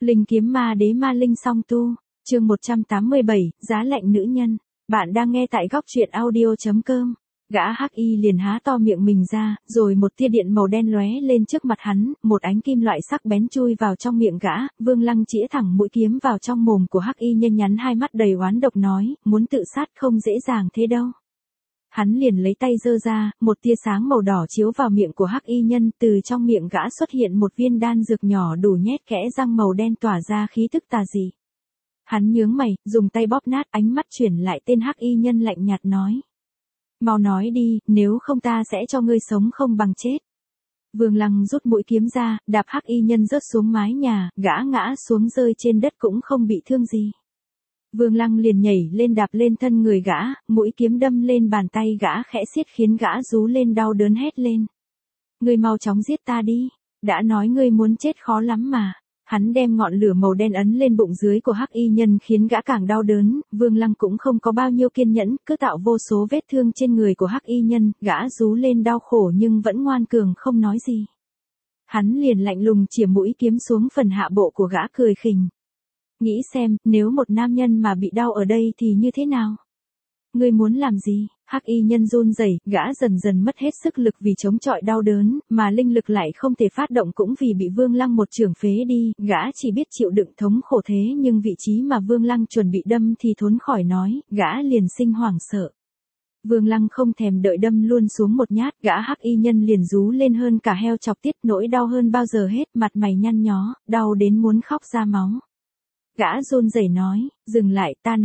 Linh kiếm ma đế ma linh song tu, chương 187, giá lạnh nữ nhân. Bạn đang nghe tại góc truyện audio.com. Gã hắc y liền há to miệng mình ra, rồi một tia điện màu đen lóe lên trước mặt hắn, một ánh kim loại sắc bén chui vào trong miệng gã. Vương Lăng chĩa thẳng mũi kiếm vào trong mồm của hắc y, nhanh nhắn hai mắt đầy oán độc nói, muốn tự sát không dễ dàng thế đâu. Hắn liền lấy tay giơ ra, một tia sáng màu đỏ chiếu vào miệng của hắc y nhân, từ trong miệng gã xuất hiện một viên đan dược nhỏ đủ nhét kẽ răng màu đen tỏa ra khí tức tà dị. Hắn nhướng mày, dùng tay bóp nát, ánh mắt chuyển lại tên hắc y nhân lạnh nhạt nói. Mau nói đi, nếu không ta sẽ cho ngươi sống không bằng chết. Vương Lăng rút mũi kiếm ra, đạp hắc y nhân rớt xuống mái nhà, gã ngã xuống rơi trên đất cũng không bị thương gì. Vương Lăng liền nhảy lên đạp lên thân người gã, mũi kiếm đâm lên bàn tay gã khẽ xiết khiến gã rú lên đau đớn hét lên. Ngươi mau chóng giết ta đi, đã nói ngươi muốn chết khó lắm mà. Hắn đem ngọn lửa màu đen ấn lên bụng dưới của hắc y nhân khiến gã càng đau đớn, Vương Lăng cũng không có bao nhiêu kiên nhẫn, cứ tạo vô số vết thương trên người của hắc y nhân, gã rú lên đau khổ nhưng vẫn ngoan cường không nói gì. Hắn liền lạnh lùng chĩa mũi kiếm xuống phần hạ bộ của gã cười khỉnh. Nghĩ xem, nếu một nam nhân mà bị đau ở đây thì như thế nào? Ngươi muốn làm gì? Hắc y nhân run rẩy, gã dần dần mất hết sức lực vì chống chọi đau đớn, mà linh lực lại không thể phát động cũng vì bị Vương Lăng một chưởng phế đi, gã chỉ biết chịu đựng thống khổ thế nhưng vị trí mà Vương Lăng chuẩn bị đâm thì thốn khỏi nói, gã liền sinh hoảng sợ. Vương Lăng không thèm đợi đâm luôn xuống một nhát, gã hắc y nhân liền rú lên hơn cả heo chọc tiết, nỗi đau hơn bao giờ hết, mặt mày nhăn nhó, đau đến muốn khóc ra máu. Gã run rẩy nói, dừng lại, ta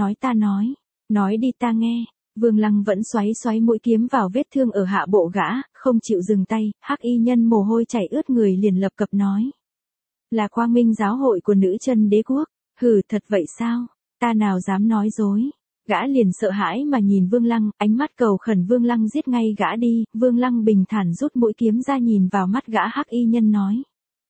nói đi ta nghe. Vương Lăng vẫn xoáy mũi kiếm vào vết thương ở hạ bộ gã, không chịu dừng tay, hắc y nhân mồ hôi chảy ướt người liền lập cập nói. Là Quang Minh giáo hội của nữ chân đế quốc, hừ thật vậy sao, ta nào dám nói dối. Gã liền sợ hãi mà nhìn Vương Lăng, ánh mắt cầu khẩn Vương Lăng giết ngay gã đi, Vương Lăng bình thản rút mũi kiếm ra nhìn vào mắt gã hắc y nhân nói.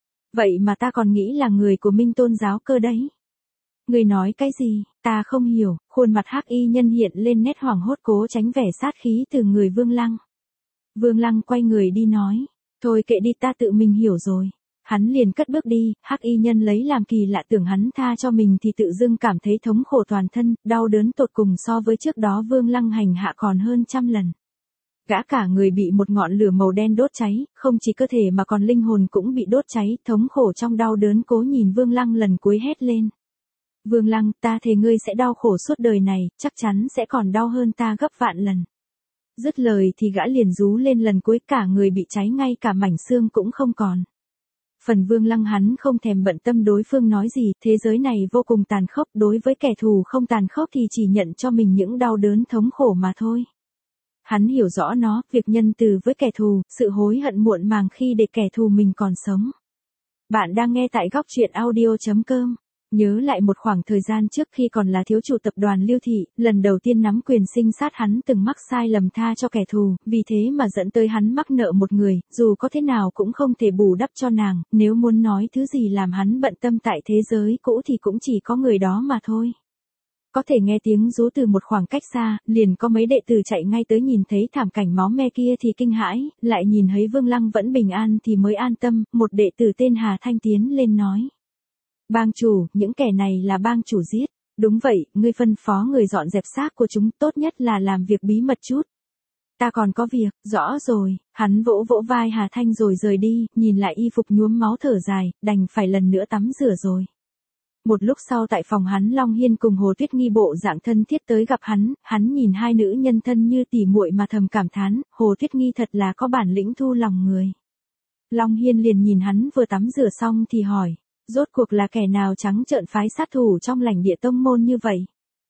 Vậy mà ta còn nghĩ là người của Minh Tôn giáo cơ đấy. Người nói cái gì, ta không hiểu, khuôn mặt hắc y nhân hiện lên nét hoảng hốt cố tránh vẻ sát khí từ người Vương Lăng. Vương Lăng quay người đi nói, thôi kệ đi ta tự mình hiểu rồi. Hắn liền cất bước đi, hắc y nhân lấy làm kỳ lạ tưởng hắn tha cho mình thì tự dưng cảm thấy thống khổ toàn thân, đau đớn tột cùng so với trước đó Vương Lăng hành hạ còn hơn trăm lần. Gã cả người bị một ngọn lửa màu đen đốt cháy, không chỉ cơ thể mà còn linh hồn cũng bị đốt cháy, thống khổ trong đau đớn cố nhìn Vương Lăng lần cuối hét lên. Vương Lăng, ta thề ngươi sẽ đau khổ suốt đời này, chắc chắn sẽ còn đau hơn ta gấp vạn lần. Dứt lời thì gã liền rú lên lần cuối, cả người bị cháy ngay cả mảnh xương cũng không còn. Phần Vương Lăng hắn không thèm bận tâm đối phương nói gì, thế giới này vô cùng tàn khốc, đối với kẻ thù không tàn khốc thì chỉ nhận cho mình những đau đớn thống khổ mà thôi. Hắn hiểu rõ nó, việc nhân từ với kẻ thù, sự hối hận muộn màng khi để kẻ thù mình còn sống. Bạn đang nghe tại góc truyện audio.com. Nhớ lại một khoảng thời gian trước khi còn là thiếu chủ tập đoàn Lưu Thị, lần đầu tiên nắm quyền sinh sát hắn từng mắc sai lầm tha cho kẻ thù, vì thế mà dẫn tới hắn mắc nợ một người, dù có thế nào cũng không thể bù đắp cho nàng, nếu muốn nói thứ gì làm hắn bận tâm tại thế giới cũ thì cũng chỉ có người đó mà thôi. Có thể nghe tiếng rú từ một khoảng cách xa, liền có mấy đệ tử chạy ngay tới nhìn thấy thảm cảnh máu me kia thì kinh hãi, lại nhìn thấy Vương Lăng vẫn bình an thì mới an tâm, một đệ tử tên Hà Thanh tiến lên nói. Bang chủ, những kẻ này là bang chủ giết. Đúng vậy, ngươi phân phó người dọn dẹp xác của chúng, tốt nhất là làm việc bí mật chút. Ta còn có việc, rõ rồi, hắn vỗ vỗ vai Hà Thanh rồi rời đi, nhìn lại y phục nhuốm máu thở dài, đành phải lần nữa tắm rửa rồi. Một lúc sau tại phòng hắn Long Hiên cùng Hồ Tuyết Nghi bộ dạng thân thiết tới gặp hắn nhìn hai nữ nhân thân như tỉ muội mà thầm cảm thán, Hồ Tuyết Nghi thật là có bản lĩnh thu lòng người. Long Hiên liền nhìn hắn vừa tắm rửa xong thì hỏi. Rốt cuộc là kẻ nào trắng trợn phái sát thủ trong lãnh địa tông môn như vậy?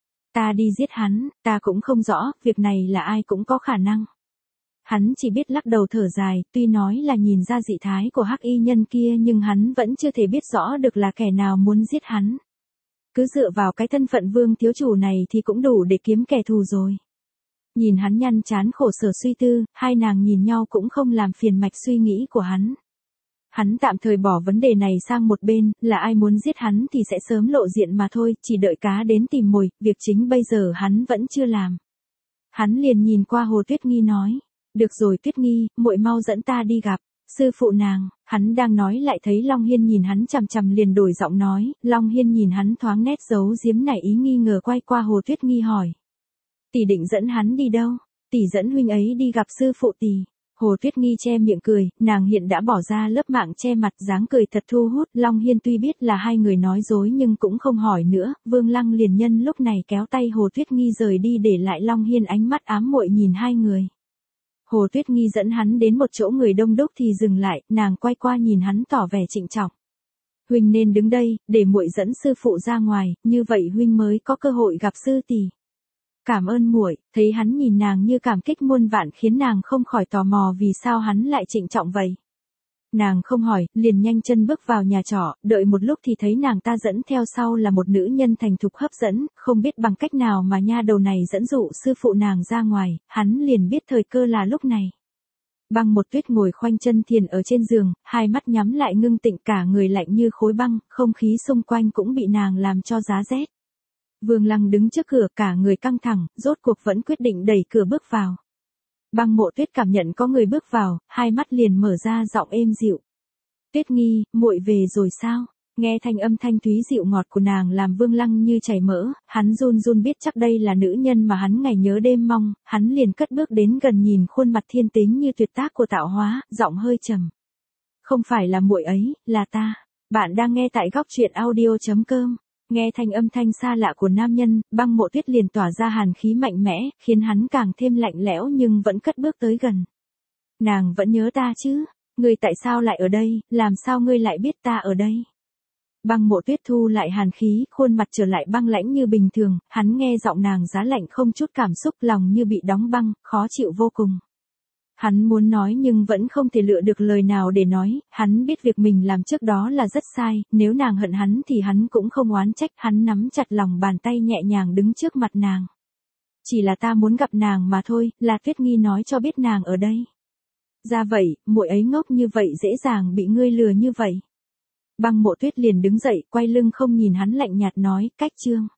Ta đi giết hắn, ta cũng không rõ, việc này là ai cũng có khả năng. Hắn chỉ biết lắc đầu thở dài, tuy nói là nhìn ra dị thái của hắc y nhân kia nhưng hắn vẫn chưa thể biết rõ được là kẻ nào muốn giết hắn. Cứ dựa vào cái thân phận vương thiếu chủ này thì cũng đủ để kiếm kẻ thù rồi. Nhìn hắn nhăn chán khổ sở suy tư, hai nàng nhìn nhau cũng không làm phiền mạch suy nghĩ của hắn. Hắn tạm thời bỏ vấn đề này sang một bên, là ai muốn giết hắn thì sẽ sớm lộ diện mà thôi, chỉ đợi cá đến tìm mồi, việc chính bây giờ hắn vẫn chưa làm. Hắn liền nhìn qua Hồ Tuyết Nghi nói, được rồi Tuyết Nghi, muội mau dẫn ta đi gặp. Sư phụ nàng, hắn đang nói lại thấy Long Hiên nhìn hắn chằm chằm liền đổi giọng nói, Long Hiên nhìn hắn thoáng nét giấu giếm nảy ý nghi ngờ quay qua Hồ Tuyết Nghi hỏi. Tỷ định dẫn hắn đi đâu? Tỷ dẫn huynh ấy đi gặp sư phụ tỷ. Hồ Tuyết Nghi che miệng cười, nàng hiện đã bỏ ra lớp mạng che mặt dáng cười thật thu hút, Long Hiên tuy biết là hai người nói dối nhưng cũng không hỏi nữa, Vương Lăng liền nhân lúc này kéo tay Hồ Tuyết Nghi rời đi để lại Long Hiên ánh mắt ám muội nhìn hai người. Hồ Tuyết Nghi dẫn hắn đến một chỗ người đông đúc thì dừng lại, nàng quay qua nhìn hắn tỏ vẻ trịnh trọng. Huynh nên đứng đây, để muội dẫn sư phụ ra ngoài, như vậy huynh mới có cơ hội gặp sư tỷ. Cảm ơn muội. Thấy hắn nhìn nàng như cảm kích muôn vạn khiến nàng không khỏi tò mò vì sao hắn lại trịnh trọng vậy. Nàng không hỏi, liền nhanh chân bước vào nhà trọ, đợi một lúc thì thấy nàng ta dẫn theo sau là một nữ nhân thành thục hấp dẫn, không biết bằng cách nào mà nha đầu này dẫn dụ sư phụ nàng ra ngoài, hắn liền biết thời cơ là lúc này. Băng Một Tuyết ngồi khoanh chân thiền ở trên giường, hai mắt nhắm lại ngưng tịnh, cả người lạnh như khối băng, không khí xung quanh cũng bị nàng làm cho giá rét. Vương Lăng đứng trước cửa cả người căng thẳng, rốt cuộc vẫn quyết định đẩy cửa bước vào. Băng Mộ Tuyết cảm nhận có người bước vào, hai mắt liền mở ra giọng êm dịu. Tuyết Nghi, muội về rồi sao? Nghe thanh âm thanh thúy dịu ngọt của nàng làm Vương Lăng như chảy mỡ, hắn run run biết chắc đây là nữ nhân mà hắn ngày nhớ đêm mong, hắn liền cất bước đến gần nhìn khuôn mặt thiên tính như tuyệt tác của tạo hóa, giọng hơi trầm. Không phải là muội ấy, là ta. Bạn đang nghe tại góc truyện audio.com. Nghe thanh âm thanh xa lạ của nam nhân, Băng Mộ Tuyết liền tỏa ra hàn khí mạnh mẽ, khiến hắn càng thêm lạnh lẽo nhưng vẫn cất bước tới gần. Nàng vẫn nhớ ta chứ? Ngươi tại sao lại ở đây, làm sao ngươi lại biết ta ở đây? Băng Mộ Tuyết thu lại hàn khí, khuôn mặt trở lại băng lãnh như bình thường, hắn nghe giọng nàng giá lạnh không chút cảm xúc, lòng như bị đóng băng, khó chịu vô cùng. Hắn muốn nói nhưng vẫn không thể lựa được lời nào để nói, hắn biết việc mình làm trước đó là rất sai, nếu nàng hận hắn thì hắn cũng không oán trách, hắn nắm chặt lòng bàn tay nhẹ nhàng đứng trước mặt nàng. Chỉ là ta muốn gặp nàng mà thôi, là Tuyết Nghi nói cho biết nàng ở đây. Ra vậy, muội ấy ngốc như vậy dễ dàng bị ngươi lừa như vậy. Băng Mộ Tuyết liền đứng dậy, quay lưng không nhìn hắn lạnh nhạt nói, cách chương.